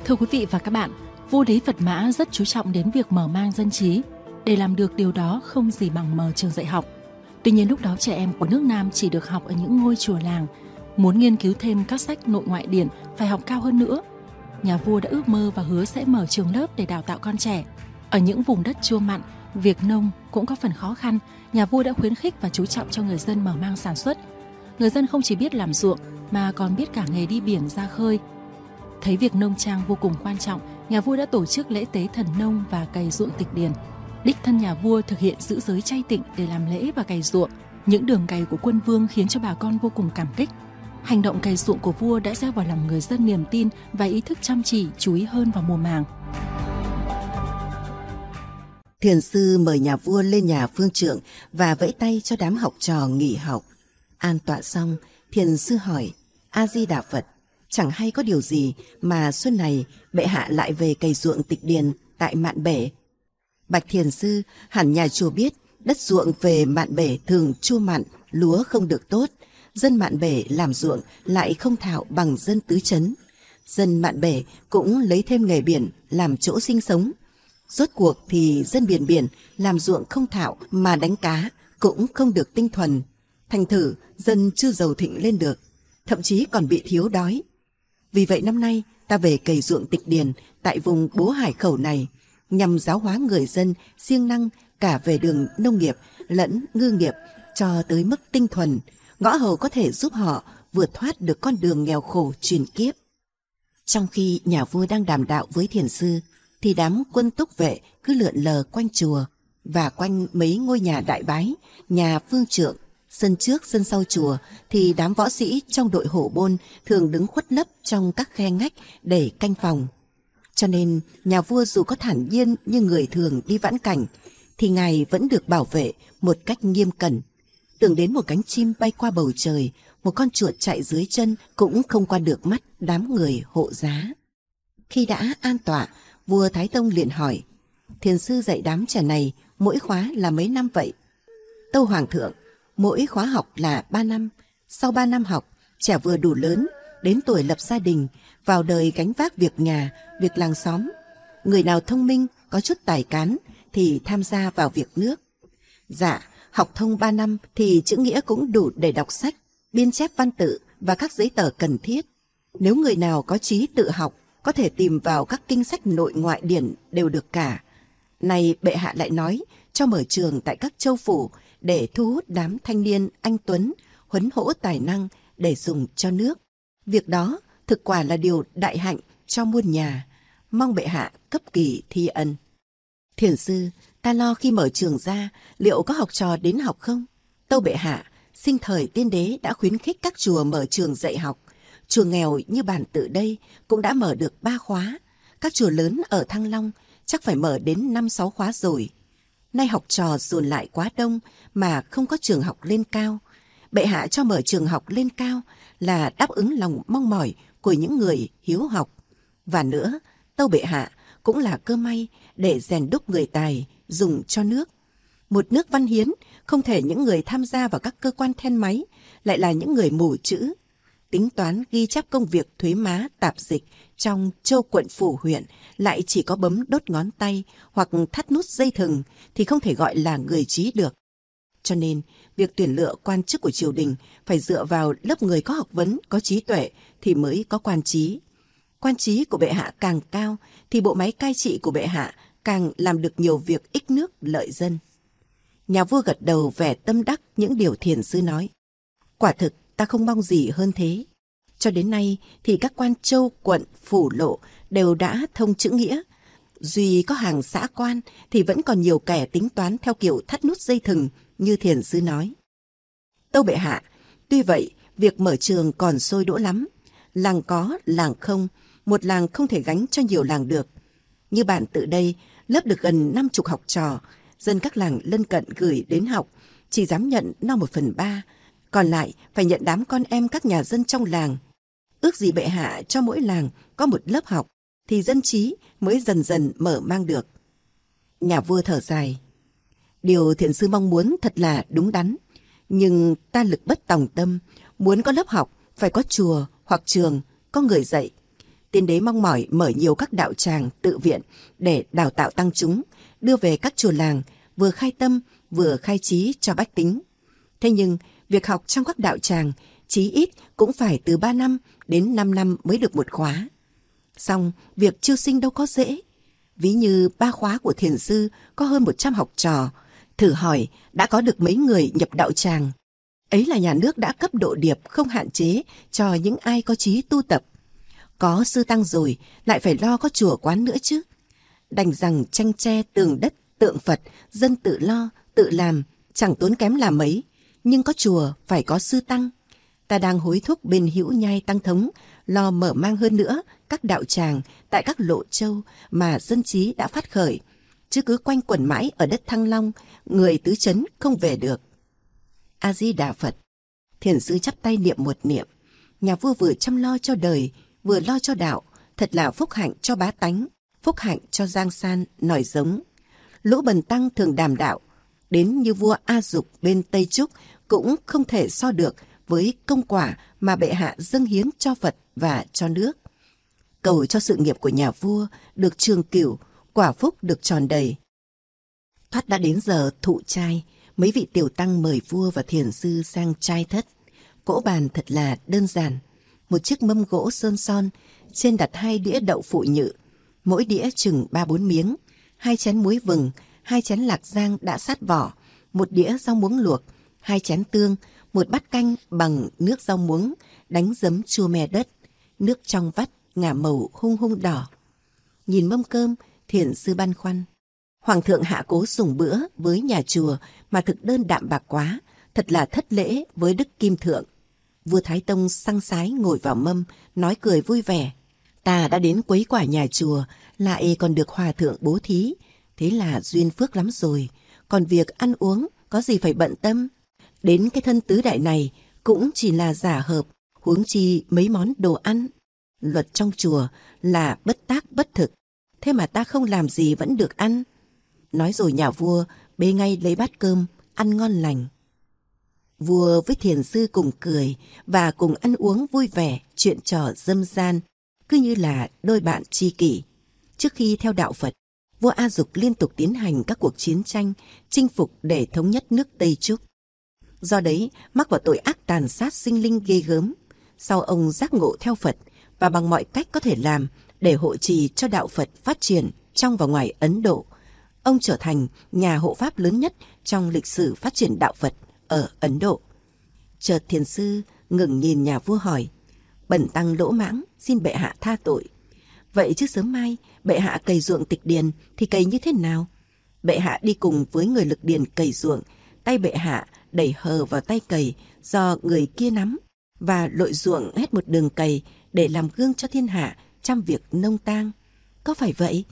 Thưa quý vị và các bạn, vua Đế Phật Mã rất chú trọng đến việc mở mang dân trí. Để làm được điều đó không gì bằng mở trường dạy học. Tuy nhiên lúc đó trẻ em của nước Nam chỉ được học ở những ngôi chùa làng. Muốn nghiên cứu thêm các sách nội ngoại điển phải học cao hơn nữa. Nhà vua đã ước mơ và hứa sẽ mở trường lớp để đào tạo con trẻ. Ở những vùng đất chua mặn, việc nông cũng có phần khó khăn. Nhà vua đã khuyến khích và chú trọng cho người dân mở mang sản xuất. Người dân không chỉ biết làm ruộng mà còn biết cả nghề đi biển ra khơi. Thấy việc nông trang vô cùng quan trọng, nhà vua đã tổ chức lễ tế thần nông và cày ruộng tịch điền. Đích thân nhà vua thực hiện giữ giới chay tịnh để làm lễ và cày ruộng. Những đường cày của quân vương khiến cho bà con vô cùng cảm kích. Hành động cày ruộng của vua đã gieo vào lòng người dân niềm tin và ý thức chăm chỉ, chú ý hơn vào mùa màng. Thiền sư mời nhà vua lên nhà phương trượng và vẫy tay cho đám học trò nghỉ học. An tọa xong, thiền sư hỏi: A Di Đà Phật, chẳng hay có điều gì mà xuân này bệ hạ lại về cày ruộng tịch điền tại Mạn Bể? Bạch thiền sư, hẳn nhà chùa biết đất ruộng về Mạn Bể thường chua mặn, lúa không được tốt. Dân Mạn Bể làm ruộng lại không thạo bằng dân tứ trấn. Dân Mạn Bể cũng lấy thêm nghề biển làm chỗ sinh sống. Rốt cuộc thì dân biển làm ruộng không thạo mà đánh cá cũng không được tinh thuần. Thành thử dân chưa giàu thịnh lên được, thậm chí còn bị thiếu đói. Vì vậy năm nay ta về cày ruộng tịch điền tại vùng Bố Hải Khẩu này nhằm giáo hóa người dân siêng năng cả về đường nông nghiệp lẫn ngư nghiệp cho tới mức tinh thuần, ngõ hầu có thể giúp họ vượt thoát được con đường nghèo khổ truyền kiếp. Trong khi nhà vua đang đàm đạo với thiền sư thì đám quân túc vệ cứ lượn lờ quanh chùa và quanh mấy ngôi nhà đại bái, nhà phương trượng. Sân trước sân sau chùa thì đám võ sĩ trong đội hổ bôn thường đứng khuất lấp trong các khe ngách để canh phòng. Cho nên nhà vua dù có thản nhiên như người thường đi vãn cảnh thì ngài vẫn được bảo vệ một cách nghiêm cẩn. Tưởng đến một cánh chim bay qua bầu trời, một con chuột chạy dưới chân cũng không qua được mắt đám người hộ giá. Khi đã an tọa, vua Thái Tông liền hỏi: Thiền sư dạy đám trẻ này mỗi khóa là mấy năm vậy? Tâu Hoàng thượng, mỗi khóa học là 3 năm. Sau 3 năm học, trẻ vừa đủ lớn, đến tuổi lập gia đình, vào đời gánh vác việc nhà, việc làng xóm. Người nào thông minh, có chút tài cán thì tham gia vào việc nước. Dạ, học thông 3 năm thì chữ nghĩa cũng đủ để đọc sách, biên chép văn tự và các giấy tờ cần thiết. Nếu người nào có chí tự học, có thể tìm vào các kinh sách nội ngoại điển đều được cả. Này bệ hạ lại nói cho mở trường tại các châu phủ để thu hút đám thanh niên anh tuấn, huấn hỗ tài năng để dùng cho nước. Việc đó thực quả là điều đại hạnh cho muôn nhà. Mong bệ hạ cấp kỳ thi ân. Thiền sư, ta lo khi mở trường ra liệu có học trò đến học không? Tâu bệ hạ, sinh thời tiên đế đã khuyến khích các chùa mở trường dạy học. Chùa nghèo như bản tự đây cũng đã mở được 3 khóa. Các chùa lớn ở Thăng Long chắc phải mở đến 5-6 khóa rồi. Nay học trò dồn lại quá đông mà không có trường học lên cao. Bệ hạ cho mở trường học lên cao là đáp ứng lòng mong mỏi của những người hiếu học. Và nữa, tâu bệ hạ cũng là cơ may để rèn đúc người tài dùng cho nước. Một nước văn hiến không thể những người tham gia vào các cơ quan then máy lại là những người mù chữ. Tính toán ghi chép công việc thuế má tạp dịch trong châu quận phủ huyện lại chỉ có bấm đốt ngón tay hoặc thắt nút dây thừng thì không thể gọi là người trí được. Cho nên, việc tuyển lựa quan chức của triều đình phải dựa vào lớp người có học vấn, có trí tuệ thì mới có quan trí. Quan trí của bệ hạ càng cao thì bộ máy cai trị của bệ hạ càng làm được nhiều việc ích nước lợi dân. Nhà vua gật đầu vẻ tâm đắc những điều thiền sư nói. Quả thực ta không mong gì hơn thế. Cho đến nay thì các quan châu, quận, phủ lộ đều đã thông chữ nghĩa. Duy có hàng xã quan thì vẫn còn nhiều kẻ tính toán theo kiểu thắt nút dây thừng như thiền sư nói. Tâu bệ hạ, tuy vậy việc mở trường còn sôi đỗ lắm. Làng có, làng không, một làng không thể gánh cho nhiều làng được. Như bản tự đây, lớp được gần 50 học trò, dân các làng lân cận gửi đến học, chỉ dám nhận no 1/3, còn lại phải nhận đám con em các nhà dân trong làng. Ước gì bệ hạ cho mỗi làng có một lớp học, thì dân trí mới dần dần mở mang được. Nhà vua thở dài. Điều thiền sư mong muốn thật là đúng đắn, nhưng ta lực bất tòng tâm, muốn có lớp học phải có chùa hoặc trường, có người dạy. Tiên đế mong mỏi mở nhiều các đạo tràng tự viện để đào tạo tăng chúng, đưa về các chùa làng, vừa khai tâm vừa khai trí cho bách tính. Thế nhưng việc học trong các đạo tràng chí ít cũng phải từ 3 năm đến 5 năm mới được một khóa. Song việc chiêu sinh đâu có dễ. Ví như 3 khóa của thiền sư có hơn 100 học trò, thử hỏi đã có được mấy người nhập đạo tràng. Ấy là nhà nước đã cấp độ điệp không hạn chế cho những ai có chí tu tập. Có sư tăng rồi lại phải lo có chùa quán nữa chứ. Đành rằng tranh tre tường đất tượng Phật, dân tự lo tự làm, chẳng tốn kém là mấy. Nhưng có chùa phải có sư tăng. Ta đang hối thúc bên Hữu Nhai Tăng Thống lo mở mang hơn nữa các đạo tràng tại các lộ châu mà dân trí đã phát khởi, chứ cứ quanh quẩn mãi ở đất Thăng Long, người tứ trấn không về được. A Di Đà Phật. Thiền sư chắp tay niệm một niệm. Nhà vua vừa chăm lo cho đời, vừa lo cho đạo, thật là phúc hạnh cho bá tánh, phúc hạnh cho giang san nòi giống. Lỗ Bần Tăng thường đàm đạo, đến như vua A Dục bên Tây Trúc cũng không thể so được với công quả mà bệ hạ dâng hiến cho Phật và cho nước. Cầu cho sự nghiệp của nhà vua được trường cửu, quả phúc được tròn đầy. Thoát đã đến giờ thụ trai, mấy vị tiểu tăng mời vua và thiền sư sang trai thất. Cỗ bàn thật là đơn giản. Một chiếc mâm gỗ sơn son, trên đặt 2 đĩa đậu phụ nhự, mỗi đĩa chừng 3-4 miếng, 2 chén muối vừng, 2 chén lạc giang đã sát vỏ, 1 đĩa rau muống luộc, 2 chén tương, 1 bát canh bằng nước rau muống, đánh giấm chua me đất, nước trong vắt ngả màu hung hung đỏ. Nhìn mâm cơm, thiền sư băn khoăn. Hoàng thượng hạ cố sủng bữa với nhà chùa mà thực đơn đạm bạc quá, thật là thất lễ với đức kim thượng. Vua Thái Tông săng sái ngồi vào mâm, nói cười vui vẻ. Ta đã đến quấy quả nhà chùa, lại còn được hòa thượng bố thí, thế là duyên phước lắm rồi. Còn việc ăn uống có gì phải bận tâm. Đến cái thân tứ đại này cũng chỉ là giả hợp, huống chi mấy món đồ ăn. Luật trong chùa là bất tác bất thực, thế mà ta không làm gì vẫn được ăn. Nói rồi nhà vua bê ngay lấy bát cơm, ăn ngon lành. Vua với thiền sư cùng cười và cùng ăn uống vui vẻ, chuyện trò râm ran, cứ như là đôi bạn tri kỷ. Trước khi theo đạo Phật, vua A Dục liên tục tiến hành các cuộc chiến tranh, chinh phục để thống nhất nước Tây Trúc. Do đấy, mắc vào tội ác tàn sát sinh linh ghê gớm. Sau ông giác ngộ theo Phật và bằng mọi cách có thể làm để hộ trì cho đạo Phật phát triển trong và ngoài Ấn Độ, ông trở thành nhà hộ pháp lớn nhất trong lịch sử phát triển đạo Phật ở Ấn Độ. Chợt thiền sư ngừng nhìn nhà vua hỏi, bần tăng lỗ mãng, xin bệ hạ tha tội. Vậy chứ sớm mai bệ hạ cày ruộng tịch điền thì cày như thế nào? Bệ hạ đi cùng với người lực điền cày ruộng, tay bệ hạ đẩy hờ vào tay cày do người kia nắm, và lội ruộng hết một đường cày để làm gương cho thiên hạ trong việc nông tang. Có phải vậy?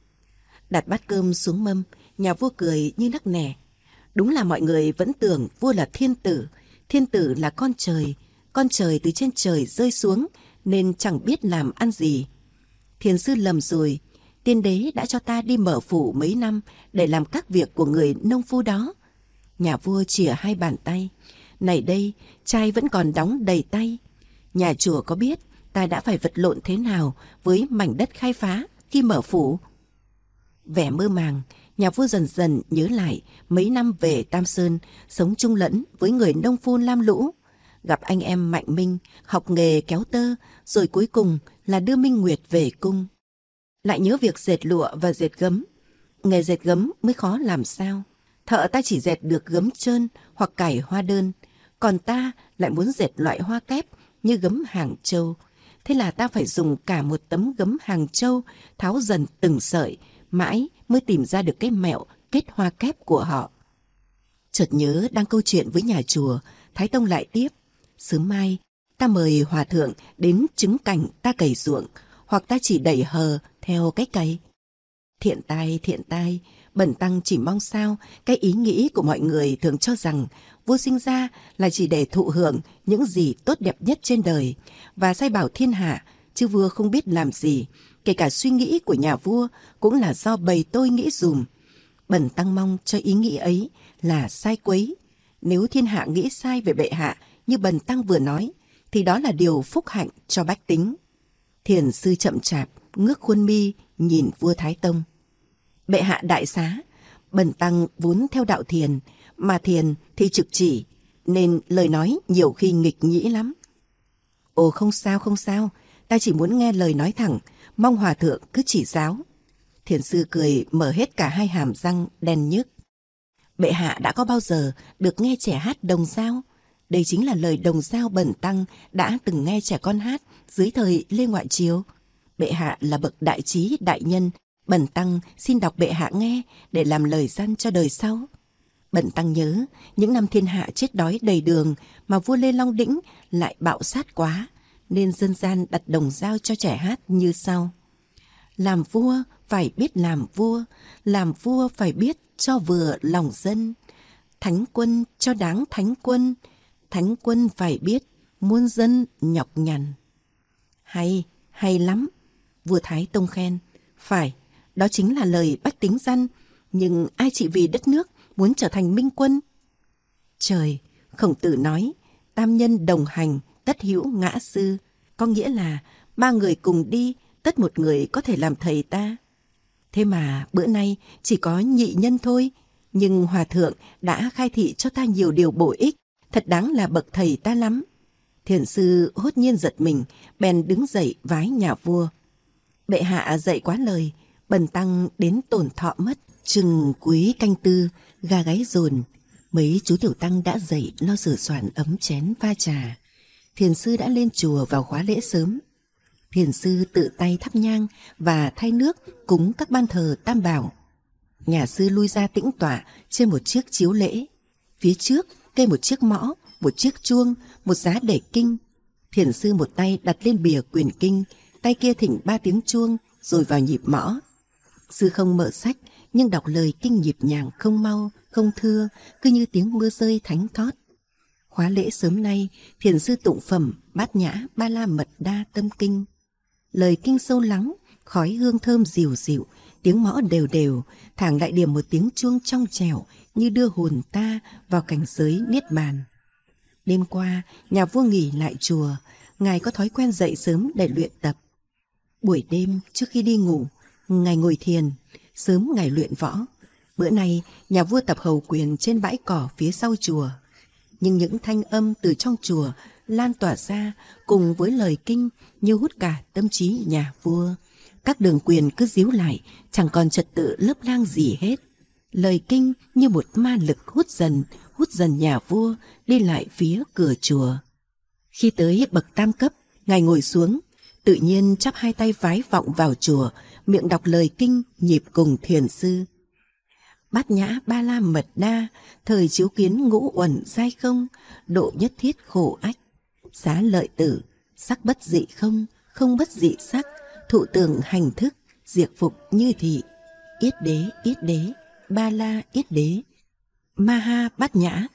Đặt bát cơm xuống mâm, nhà vua cười như nắc nẻ. Đúng là mọi người vẫn tưởng vua là thiên tử là con trời từ trên trời rơi xuống nên chẳng biết làm ăn gì. Thiền sư lầm rồi, tiên đế đã cho ta đi mở phủ mấy năm để làm các việc của người nông phu đó. Nhà vua chìa 2 bàn tay, này đây, trai vẫn còn đóng đầy tay. Nhà chùa có biết ta đã phải vật lộn thế nào với mảnh đất khai phá khi mở phủ? Vẻ mơ màng, nhà vua dần dần nhớ lại mấy năm về Tam Sơn, sống chung lẫn với người nông phu lam lũ, gặp anh em Mạnh Minh, học nghề kéo tơ, rồi cuối cùng là đưa Minh Nguyệt về cung. Lại nhớ việc dệt lụa và dệt gấm. Nghề dệt gấm mới khó làm sao. Thợ ta chỉ dệt được gấm trơn hoặc cải hoa đơn, còn ta lại muốn dệt loại hoa kép như gấm Hàng Châu. Thế là ta phải dùng cả một tấm gấm Hàng Châu, tháo dần từng sợi, mãi mới tìm ra được cái mẹo kết hoa kép của họ. Chợt nhớ đang câu chuyện với nhà chùa, Thái Tông lại tiếp, sớm mai ta mời hòa thượng đến chứng cảnh ta cày ruộng, hoặc ta chỉ đẩy hờ theo cái cày. Thiện tai, bần tăng chỉ mong sao cái ý nghĩ của mọi người thường cho rằng vua sinh ra là chỉ để thụ hưởng những gì tốt đẹp nhất trên đời và sai bảo thiên hạ, chứ vua không biết làm gì. Kể cả suy nghĩ của nhà vua cũng là do bầy tôi nghĩ dùm. Bần tăng mong cho ý nghĩ ấy là sai quấy. Nếu thiên hạ nghĩ sai về bệ hạ như bần tăng vừa nói, thì đó là điều phúc hạnh cho bách tính. Thiền sư chậm chạp ngước khuôn mi nhìn vua Thái Tông. Bệ hạ đại xá, bần tăng vốn theo đạo thiền, mà thiền thì trực chỉ, nên lời nói nhiều khi nghịch nhĩ lắm. Ồ, không sao không sao, ta chỉ muốn nghe lời nói thẳng, mong hòa thượng cứ chỉ giáo. Thiền sư cười mở hết cả hai hàm răng đen nhức. Bệ hạ đã có bao giờ được nghe trẻ hát đồng dao? Đây chính là lời đồng dao bần tăng đã từng nghe trẻ con hát dưới thời Lê Ngoại Triều. Bệ hạ là bậc đại trí đại nhân, bần tăng xin đọc bệ hạ nghe để làm lời răn cho đời sau. Bần tăng nhớ những năm thiên hạ chết đói đầy đường mà vua Lê Long Đĩnh lại bạo sát quá, nên dân gian đặt đồng dao cho trẻ hát như sau: làm vua phải biết làm vua phải biết cho vừa lòng dân, thánh quân cho đáng thánh quân phải biết muôn dân nhọc nhằn. Hay lắm, vua Thái Tông khen. Phải, đó chính là lời bách tính răn, nhưng ai chỉ vì đất nước muốn trở thành minh quân? Trời, Khổng Tử nói, tam nhân đồng hành, tất hữu ngã sư, có nghĩa là 3 người cùng đi, tất một người có thể làm thầy ta. Thế mà bữa nay chỉ có nhị nhân thôi, nhưng hòa thượng đã khai thị cho ta nhiều điều bổ ích, thật đáng là bậc thầy ta lắm. Thiền sư hốt nhiên giật mình, bèn đứng dậy vái nhà vua. Bệ hạ dạy quá lời, bần tăng đến tổn thọ mất. Chừng cuối canh tư, gà gáy dồn, mấy chú tiểu tăng đã dậy lo sửa soạn ấm chén pha trà. Thiền sư đã lên chùa vào khóa lễ sớm. Thiền sư tự tay thắp nhang và thay nước cúng các ban thờ tam bảo. Nhà sư lui ra tĩnh tọa trên một chiếc chiếu lễ. Phía trước kê một chiếc mõ, một chiếc chuông, một giá để kinh. Thiền sư một tay đặt lên bìa quyển kinh, tay kia thỉnh 3 tiếng chuông rồi vào nhịp mõ. Sư không mở sách nhưng đọc lời kinh nhịp nhàng, không mau, không thưa, cứ như tiếng mưa rơi thánh thót. Khóa lễ sớm nay, thiền sư tụng phẩm Bát Nhã Ba La Mật Đa Tâm Kinh. Lời kinh sâu lắng, khói hương thơm dịu dịu, tiếng mõ đều đều, thảng lại điểm một tiếng chuông trong trẻo như đưa hồn ta vào cảnh giới niết bàn. Đêm qua, nhà vua nghỉ lại chùa, ngài có thói quen dậy sớm để luyện tập. Buổi đêm trước khi đi ngủ, ngài ngồi thiền, sớm ngài luyện võ. Bữa nay, nhà vua tập hầu quyền trên bãi cỏ phía sau chùa. Nhưng những thanh âm từ trong chùa lan tỏa ra cùng với lời kinh như hút cả tâm trí nhà vua. Các đường quyền cứ díu lại, chẳng còn trật tự lớp lang gì hết. Lời kinh như một ma lực hút dần nhà vua đi lại phía cửa chùa. Khi tới bậc tam cấp, ngài ngồi xuống, tự nhiên chắp hai tay vái vọng vào chùa, miệng đọc lời kinh nhịp cùng thiền sư. Bát Nhã Ba La Mật Đa, thời chiếu kiến ngũ uẩn giai không, độ nhất thiết khổ ách. Xá lợi tử, sắc bất dị không, không bất dị sắc, thụ tưởng hành thức, diệt phục như thị. Yết đế, ba la yết đế, ma ha bát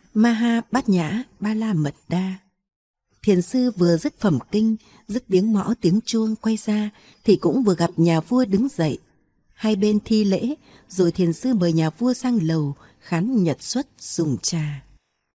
nhã, ba la mật đa. Thiền sư vừa dứt phẩm kinh, dứt tiếng mõ tiếng chuông quay ra, thì cũng vừa gặp nhà vua đứng dậy. Hai bên thi lễ, rồi thiền sư mời nhà vua sang lầu khán nhật xuất dùng trà.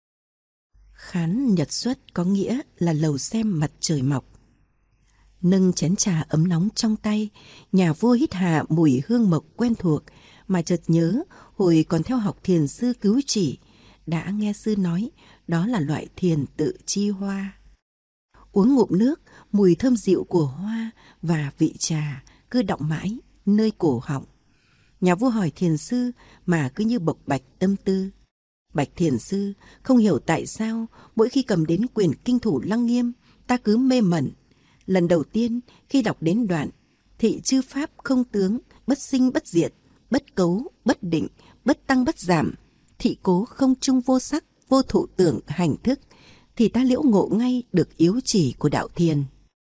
Khán nhật xuất có nghĩa là lầu xem mặt trời mọc. Nâng chén trà ấm nóng trong tay, nhà vua hít hà mùi hương mộc quen thuộc, mà chợt nhớ hồi còn theo học thiền sư Cứu Chỉ, đã nghe sư nói đó là loại thiền tự chi hoa. Uống ngụm nước, mùi thơm dịu của hoa và vị trà cứ đọng mãi nơi cổ họng. Nhà vua hỏi thiền sư mà cứ như bộc bạch tâm tư. Bạch thiền sư, không hiểu tại sao mỗi khi cầm đến quyển kinh thủ Lăng Nghiêm, ta cứ mê mẩn. Lần đầu tiên khi đọc đến đoạn thị chư pháp không tướng, bất sinh bất diệt, bất cấu bất định, bất tăng bất giảm, thị cố không chung vô sắc, vô thụ tưởng hành thức, thì ta liễu ngộ ngay được yếu chỉ của đạo thiền.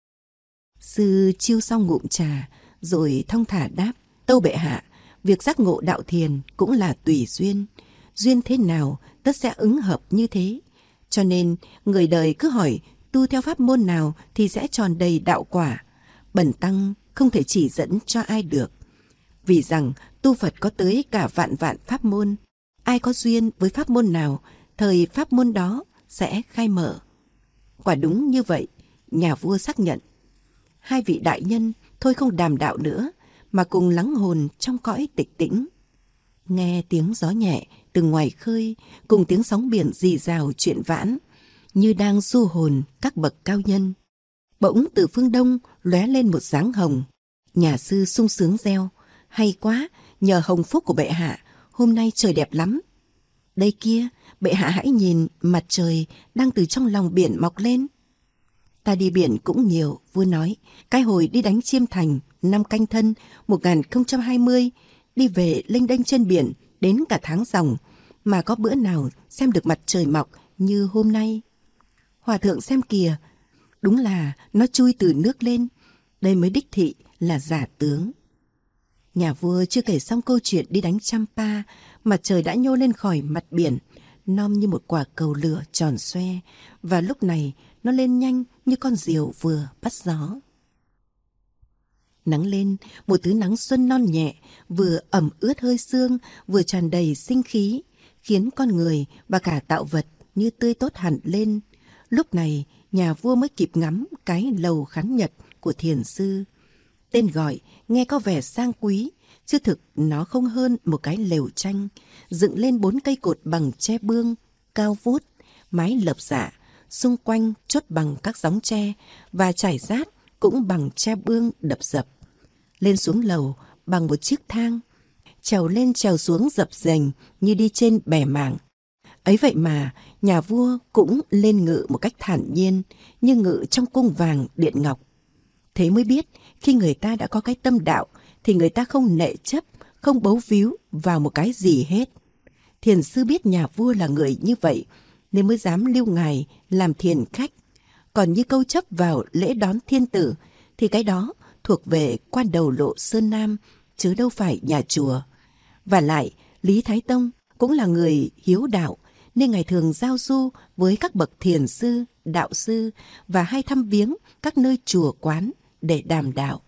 Sư chiêu xong ngụm trà rồi thong thả đáp: tâu bệ hạ, việc giác ngộ đạo thiền cũng là tùy duyên, duyên thế nào tất sẽ ứng hợp như thế. Cho nên người đời cứ hỏi tu theo pháp môn nào thì sẽ tròn đầy đạo quả. Bần tăng không thể chỉ dẫn cho ai được, vì rằng tu Phật có tới cả vạn vạn pháp môn. Ai có duyên với pháp môn nào, thời pháp môn đó sẽ khai mở. Quả đúng như vậy, nhà vua xác nhận. hai vị đại nhân thôi không đàm đạo nữa, mà cùng lắng hồn trong cõi tịch tĩnh. Nghe tiếng gió nhẹ từ ngoài khơi cùng tiếng sóng biển rì rào chuyện vãn, như đang du hồn các bậc cao nhân. Bỗng từ phương đông lóe lên một dáng hồng. Nhà sư sung sướng reo: hay quá, nhờ hồng phúc của bệ hạ, hôm nay trời đẹp lắm. Đây kia, bệ hạ hãy nhìn, mặt trời đang từ trong lòng biển mọc lên. Ta đi biển cũng nhiều, vua nói. Cái hồi đi đánh Chiêm Thành năm Canh Thân 1020, đi về lênh đênh trên biển đến cả tháng ròng, mà có bữa nào xem được mặt trời mọc như hôm nay. Hòa thượng xem kìa, đúng là nó chui từ nước lên, đây mới đích thị là giả tướng. Nhà vua chưa kể xong câu chuyện đi đánh Champa, mặt trời đã nhô lên khỏi mặt biển, non như một quả cầu lửa tròn xoe, và lúc này nó lên nhanh như con diều vừa bắt gió. Nắng lên, một thứ nắng xuân non nhẹ, vừa ẩm ướt hơi sương, vừa tràn đầy sinh khí, khiến con người và cả tạo vật như tươi tốt hẳn lên. Lúc này, nhà vua mới kịp ngắm cái lầu khán nhật của thiền sư. Tên gọi nghe có vẻ sang quý, chứ thực nó không hơn một cái lều tranh, dựng lên 4 cây cột bằng tre bương, cao vút, mái lợp dạ, xung quanh chốt bằng các gióng tre, và trải rát cũng bằng tre bương đập dập. Lên xuống lầu bằng một chiếc thang, trèo lên trèo xuống dập dềnh như đi trên bè mảng. Ấy vậy mà nhà vua cũng lên ngự một cách thản nhiên, như ngự trong cung vàng điện ngọc. Thế mới biết khi người ta đã có cái tâm đạo thì người ta không nệ chấp, không bấu víu vào một cái gì hết. Thiền sư biết nhà vua là người như vậy nên mới dám lưu ngài làm thiền khách. Còn như câu chấp vào lễ đón thiên tử thì cái đó thuộc về quan đầu lộ Sơn Nam, chứ đâu phải nhà chùa. Và lại Lý Thái Tông cũng là người hiếu đạo, nên ngài thường giao du với các bậc thiền sư, đạo sư và hay thăm viếng các nơi chùa quán để đàm đạo.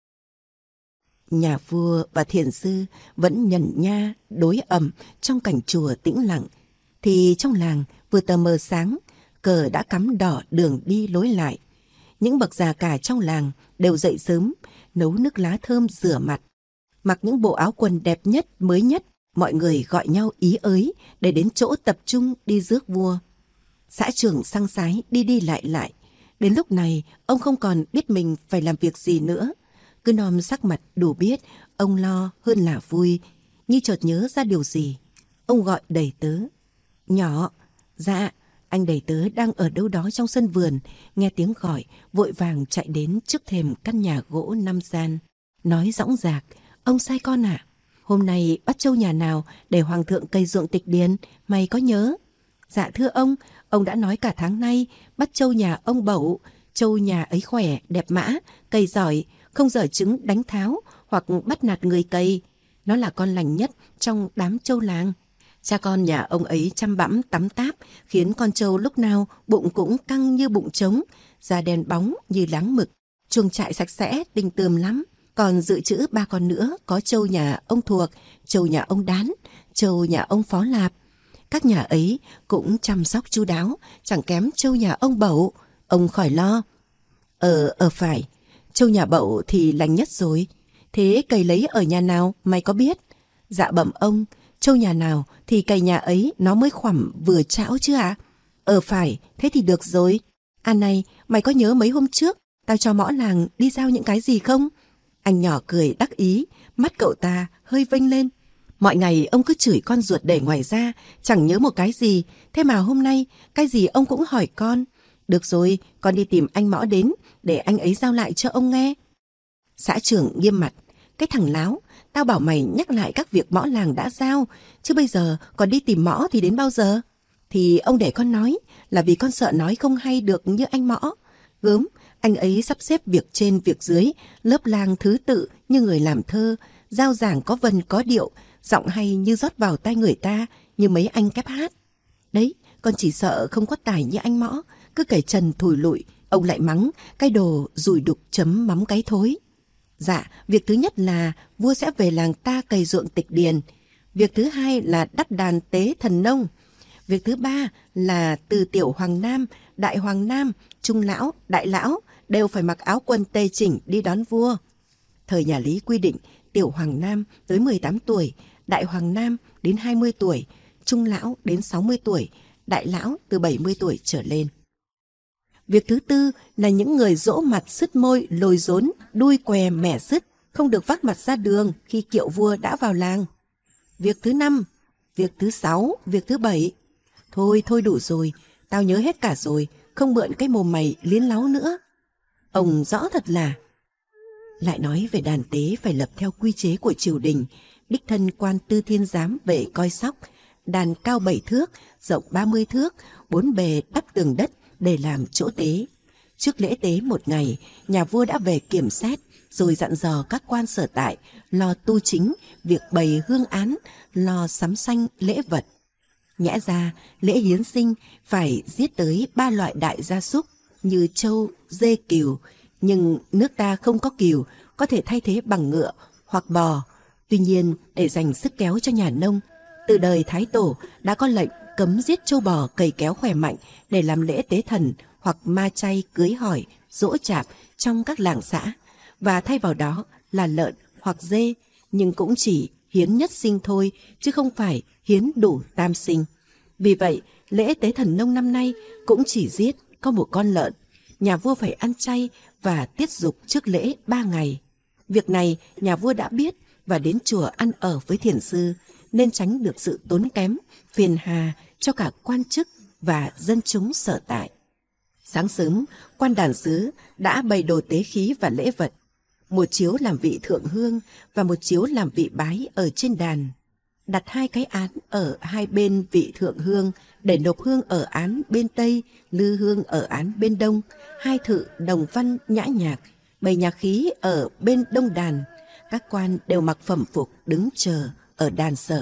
Nhà vua và thiền sư vẫn nhẩn nha đối ẩm trong cảnh chùa tĩnh lặng, thì trong làng vừa tờ mờ sáng, cờ đã cắm đỏ đường đi lối lại. Những bậc già cả trong làng đều dậy sớm, nấu nước lá thơm rửa mặt, mặc những bộ áo quần đẹp nhất, mới nhất. Mọi người gọi nhau ý ới để đến chỗ tập trung đi rước vua. Xã trưởng săng sái đi đi lại lại. Đến lúc này, ông không còn biết mình phải làm việc gì nữa. Cứ nom sắc mặt đủ biết, ông lo hơn là vui. Như chợt nhớ ra điều gì, ông gọi đầy tớ. Nhỏ. Dạ, anh đầy tớ đang ở đâu đó trong sân vườn. Nghe tiếng gọi, vội vàng chạy đến trước thềm căn nhà gỗ 5 gian. Nói dõng dạc, ông sai con ạ. Hôm nay bắt trâu nhà nào để hoàng thượng cày ruộng tịch điền, mày có nhớ? Dạ thưa ông đã nói cả tháng nay bắt trâu nhà ông Bẩu, trâu nhà ấy khỏe, đẹp mã, cày giỏi, không dở chứng đánh tháo hoặc bắt nạt người cày. Nó là con lành nhất trong đám trâu làng. Cha con nhà ông ấy chăm bẵm tắm táp, khiến con trâu lúc nào bụng cũng căng như bụng trống, da đen bóng như láng mực, chuồng trại sạch sẽ, tinh tươm lắm. Còn dự trữ 3 con nữa, có trâu nhà ông Thuộc, trâu nhà ông Đán, trâu nhà ông Phó Lạp. Các nhà ấy cũng chăm sóc chu đáo, chẳng kém trâu nhà ông Bẩu, ông khỏi lo. Phải, trâu nhà Bẩu thì lành nhất rồi. Thế cày lấy ở nhà nào mày có biết? Dạ bẩm ông, trâu nhà nào thì cày nhà ấy nó mới khoằm vừa chảo chứ ạ? Phải, thế thì được rồi. À này, mày có nhớ mấy hôm trước tao cho mõ làng đi giao những cái gì không? Anh nhỏ cười đắc ý, mắt cậu ta hơi vênh lên. Mọi ngày ông cứ chửi con ruột để ngoài ra, chẳng nhớ một cái gì. Thế mà hôm nay, cái gì ông cũng hỏi con. Được rồi, con đi tìm anh Mõ đến, để anh ấy giao lại cho ông nghe. Xã trưởng nghiêm mặt. Cái thằng láo, tao bảo mày nhắc lại các việc Mõ làng đã giao, chứ bây giờ còn đi tìm Mõ thì đến bao giờ? Thì ông để con nói, là vì con sợ nói không hay được như anh Mõ. Gớm, anh ấy sắp xếp việc trên việc dưới, lớp lang thứ tự như người làm thơ, giao giảng có vần có điệu, giọng hay như rót vào tai người ta, như mấy anh kép hát. Đấy, con chỉ sợ không có tài như anh Mõ, cứ cày trần thùi lụi, ông lại mắng, cái đồ rùi đục chấm mắm cái thối. Dạ, việc thứ nhất là vua sẽ về làng ta cày ruộng tịch điền. Việc thứ hai là đắp đàn tế thần nông. Việc thứ ba là từ tiểu hoàng nam, đại hoàng nam, trung lão, đại lão đều phải mặc áo quân tề chỉnh đi đón vua. Thời nhà Lý quy định tiểu hoàng nam tới 18 tuổi, đại hoàng nam đến 20 tuổi, trung lão đến 60 tuổi, đại lão từ 70 tuổi trở lên. Việc thứ tư là những người dỗ mặt sứt môi, lồi rốn, đuôi què mẻ sứt, không được vác mặt ra đường khi kiệu vua đã vào làng. Việc thứ năm, việc thứ sáu, việc thứ bảy. Thôi đủ rồi, tao nhớ hết cả rồi, không mượn cái mồm mày liến láu nữa. Ông rõ thật là. Lại nói về đàn tế phải lập theo quy chế của triều đình, đích thân quan tư thiên giám về coi sóc, đàn cao 7 thước, rộng 30 thước, 4 bề đắp tường đất để làm chỗ tế. Trước lễ tế một ngày, nhà vua đã về kiểm xét, rồi dặn dò các quan sở tại lo tu chính, việc bày hương án, lo sắm sanh lễ vật. Nhẽ ra lễ hiến sinh phải giết tới 3 loại đại gia súc như trâu, dê, cừu, nhưng nước ta không có cừu, có thể thay thế bằng ngựa hoặc bò. Tuy nhiên, để dành sức kéo cho nhà nông, từ đời Thái Tổ đã có lệnh cấm giết trâu bò cày kéo khỏe mạnh để làm lễ tế thần hoặc ma chay, cưới hỏi, giỗ chạp trong các làng xã, và thay vào đó là lợn hoặc dê, nhưng cũng chỉ hiến nhất sinh thôi, chứ không phải hiến đủ tam sinh. Vì vậy, lễ tế thần nông năm nay cũng chỉ giết có một con lợn. Nhà vua phải ăn chay và tiết dục trước lễ 3 ngày. Việc này nhà vua đã biết và đến chùa ăn ở với thiền sư, nên tránh được sự tốn kém, phiền hà cho cả quan chức và dân chúng sở tại. Sáng sớm, quan đàn xứ đã bày đồ tế khí và lễ vật. Một chiếu làm vị thượng hương và một chiếu làm vị bái ở trên đàn. Đặt 2 cái án ở hai bên vị thượng hương để nộp hương ở án bên tây, lư hương ở án bên đông. 2 thự đồng văn nhã nhạc, bày nhạc khí ở bên đông đàn. Các quan đều mặc phẩm phục đứng chờ ở đàn sở.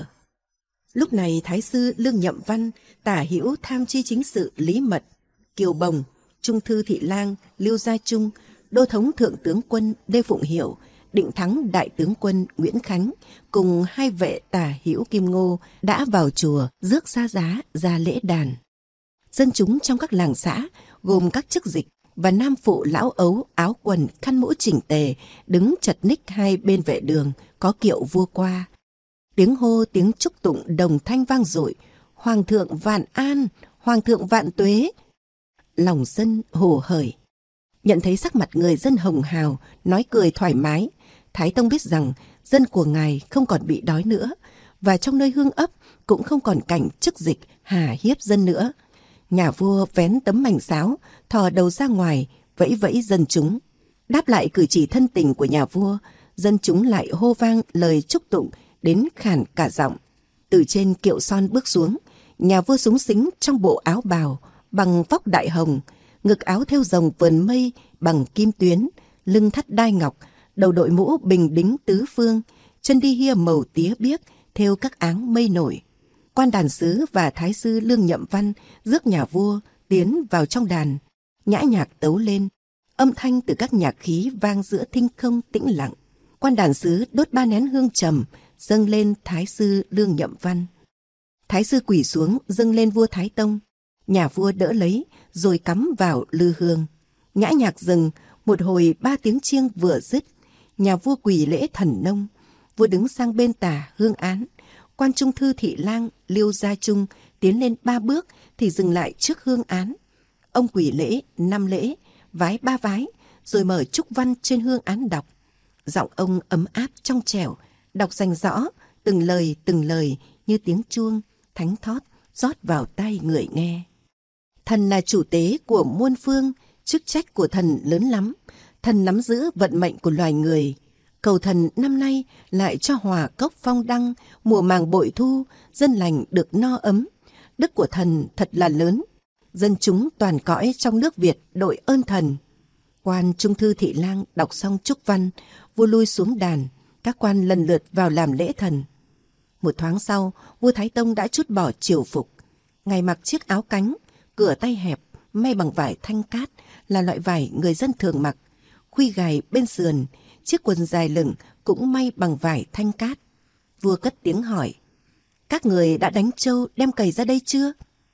Lúc này Thái sư Lương Nhậm Văn, tả hữu tham tri chính sự Lý Mật, Kiều Bồng, Trung thư thị lang Lưu Gia Trung, đô thống thượng tướng quân Lê Phụng Hiểu, định thắng đại tướng quân Nguyễn Khánh cùng 2 vệ tả hữu Kim Ngô đã vào chùa rước xa giá ra lễ đàn. Dân chúng trong các làng xã gồm các chức dịch và nam phụ lão ấu áo quần khăn mũ chỉnh tề đứng chật ních hai bên vệ đường có kiệu vua qua. Tiếng hô tiếng chúc tụng đồng thanh vang dội: Hoàng thượng vạn an, Hoàng thượng vạn tuế. Lòng dân hồ hởi. Nhận thấy sắc mặt người dân hồng hào, nói cười thoải mái, Thái Tông biết rằng dân của ngài không còn bị đói nữa, và trong nơi hương ấp cũng không còn cảnh chức dịch hà hiếp dân nữa. Nhà vua vén tấm mảnh sáo, thò đầu ra ngoài, vẫy vẫy dân chúng. Đáp lại cử chỉ thân tình của nhà vua, dân chúng lại hô vang lời chúc tụng đến khản cả giọng. Từ trên kiệu son bước xuống, nhà vua súng xính trong bộ áo bào bằng vóc đại hồng, ngực áo thêu rồng vườn mây bằng kim tuyến, lưng thắt đai ngọc, đầu đội mũ bình đính tứ phương, chân đi hia màu tía biếc thêu các áng mây nổi. Quan đàn sứ và thái sư Lương Nhậm Văn rước nhà vua tiến vào trong đàn, nhã nhạc tấu lên, âm thanh từ các nhạc khí vang giữa thinh không tĩnh lặng. Quan đàn sứ đốt 3 nén hương trầm dâng lên thái sư Lương Nhậm Văn. Thái sư quỳ xuống dâng lên vua Thái Tông. Nhà vua đỡ lấy rồi cắm vào lư hương. Nhã nhạc dừng, một hồi 3 tiếng chiêng vừa dứt, nhà vua quỳ lễ thần nông. Vua đứng sang bên tả hương án. Quan trung thư thị lang Liêu Gia Trung tiến lên 3 bước thì dừng lại trước hương án. Ông quỳ lễ 5 lễ, vái 3 vái, rồi mở chúc văn trên hương án đọc. Giọng ông ấm áp trong trẻo, đọc rành rõ từng lời như tiếng chuông thánh thót rót vào tai người nghe. Thần là chủ tế của muôn phương, chức trách của thần lớn lắm. Thần nắm giữ vận mệnh của loài người. Cầu thần năm nay lại cho hòa cốc phong đăng, mùa màng bội thu, dân lành được no ấm. Đức của thần thật là lớn. Dân chúng toàn cõi trong nước Việt đội ơn thần. Quan trung thư thị lang đọc xong chúc văn, vua lui xuống đàn, các quan lần lượt vào làm lễ thần. Một thoáng sau, vua Thái Tông đã trút bỏ triều phục. Ngài mặc chiếc áo cánh, cửa tay hẹp, may bằng vải thanh cát, là loại vải người dân thường mặc. Khuy gài bên sườn, chiếc quần dài lửng cũng may bằng vải thanh cát. Vua cất tiếng hỏi: Các người đã đánh trâu đem cày ra đây chưa?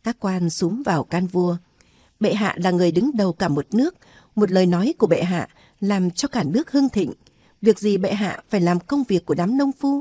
Các quan xúm vào can vua. Bệ hạ là người đứng đầu cả một nước, một lời nói của bệ hạ làm cho cả nước hưng thịnh. Việc gì bệ hạ phải làm công việc của đám nông phu?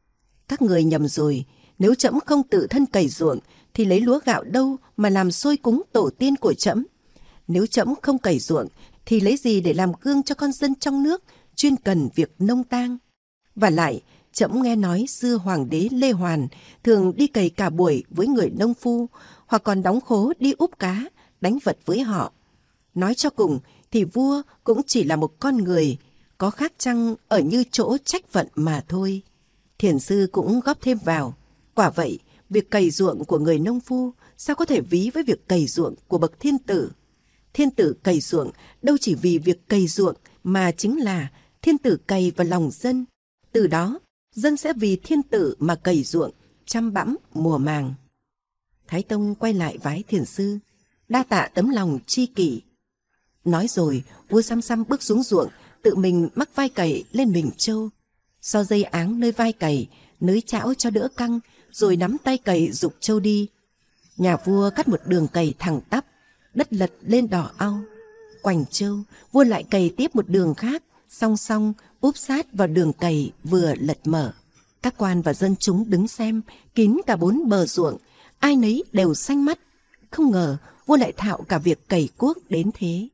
Các người nhầm rồi, nếu trẫm không tự thân cày ruộng thì lấy lúa gạo đâu mà làm xôi cúng tổ tiên của trẫm? Nếu trẫm không cày ruộng thì lấy gì để làm gương cho con dân trong nước chuyên cần việc nông tang? Và lại, trẫm nghe nói xưa hoàng đế Lê Hoàn thường đi cày cả buổi với người nông phu, hoặc còn đóng khố đi úp cá, đánh vật với họ. Nói cho cùng thì vua cũng chỉ là một con người, có khác chăng ở như chỗ trách vận mà thôi. Thiền sư cũng góp thêm vào. Quả vậy, việc cày ruộng của người nông phu sao có thể ví với việc cày ruộng của bậc thiên tử? Thiên tử cày ruộng đâu chỉ vì việc cày ruộng mà chính là thiên tử cày vào lòng dân. Từ đó, dân sẽ vì thiên tử mà cày ruộng, chăm bẵm mùa màng. Thái Tông quay lại vái thiền sư, đa tạ tấm lòng tri kỷ. Nói rồi, vua xăm xăm bước xuống ruộng, tự mình mắc vai cày lên mình trâu. So dây áng nơi vai cày, nới chảo cho đỡ căng, rồi nắm tay cày giục trâu đi. Nhà vua cắt một đường cày thẳng tắp, đất lật lên đỏ au. Quành trâu, vua lại cày tiếp một đường khác, song song úp sát vào đường cày vừa lật mở. Các quan và dân chúng đứng xem, kín cả bốn bờ ruộng, ai nấy đều xanh mắt. Không ngờ vua lại thạo cả việc cày cuốc đến thế.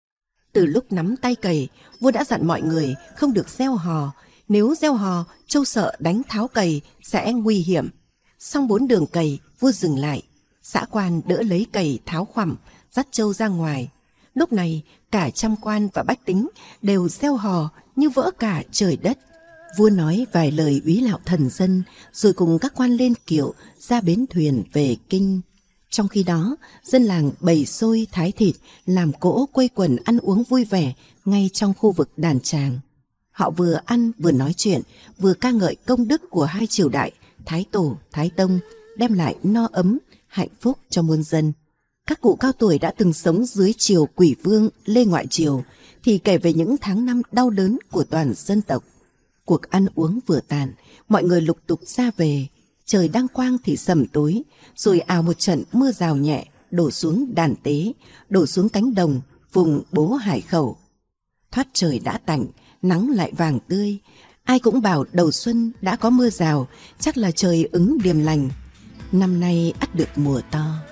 Từ lúc nắm tay cày, vua đã dặn mọi người không được gieo hò. Nếu gieo hò, trâu sợ đánh tháo cày sẽ nguy hiểm. Xong 4 đường cày, vua dừng lại. Xã quan đỡ lấy cày tháo khoằm, dắt trâu ra ngoài. Lúc này, cả trăm quan và bách tính đều gieo hò như vỡ cả trời đất. Vua nói vài lời úy lạo thần dân, rồi cùng các quan lên kiệu ra bến thuyền về kinh. Trong khi đó, dân làng bày xôi thái thịt, làm cỗ quây quần ăn uống vui vẻ ngay trong khu vực đàn tràng. Họ vừa ăn vừa nói chuyện, vừa ca ngợi công đức của hai triều đại, Thái Tổ, Thái Tông, đem lại no ấm, hạnh phúc cho muôn dân. Các cụ cao tuổi đã từng sống dưới triều Quỷ Vương Lê Ngoại Triều thì kể về những tháng năm đau đớn của toàn dân tộc. Cuộc ăn uống vừa tàn, mọi người lục tục ra về. Trời đang quang thì sầm tối, rồi ào một trận mưa rào nhẹ đổ xuống đàn tế, đổ xuống cánh đồng vùng Bố Hải Khẩu. Thoát trời đã tạnh, nắng lại vàng tươi. Ai cũng bảo đầu xuân đã có mưa rào, chắc là trời ứng điềm lành. Năm nay ắt được mùa to.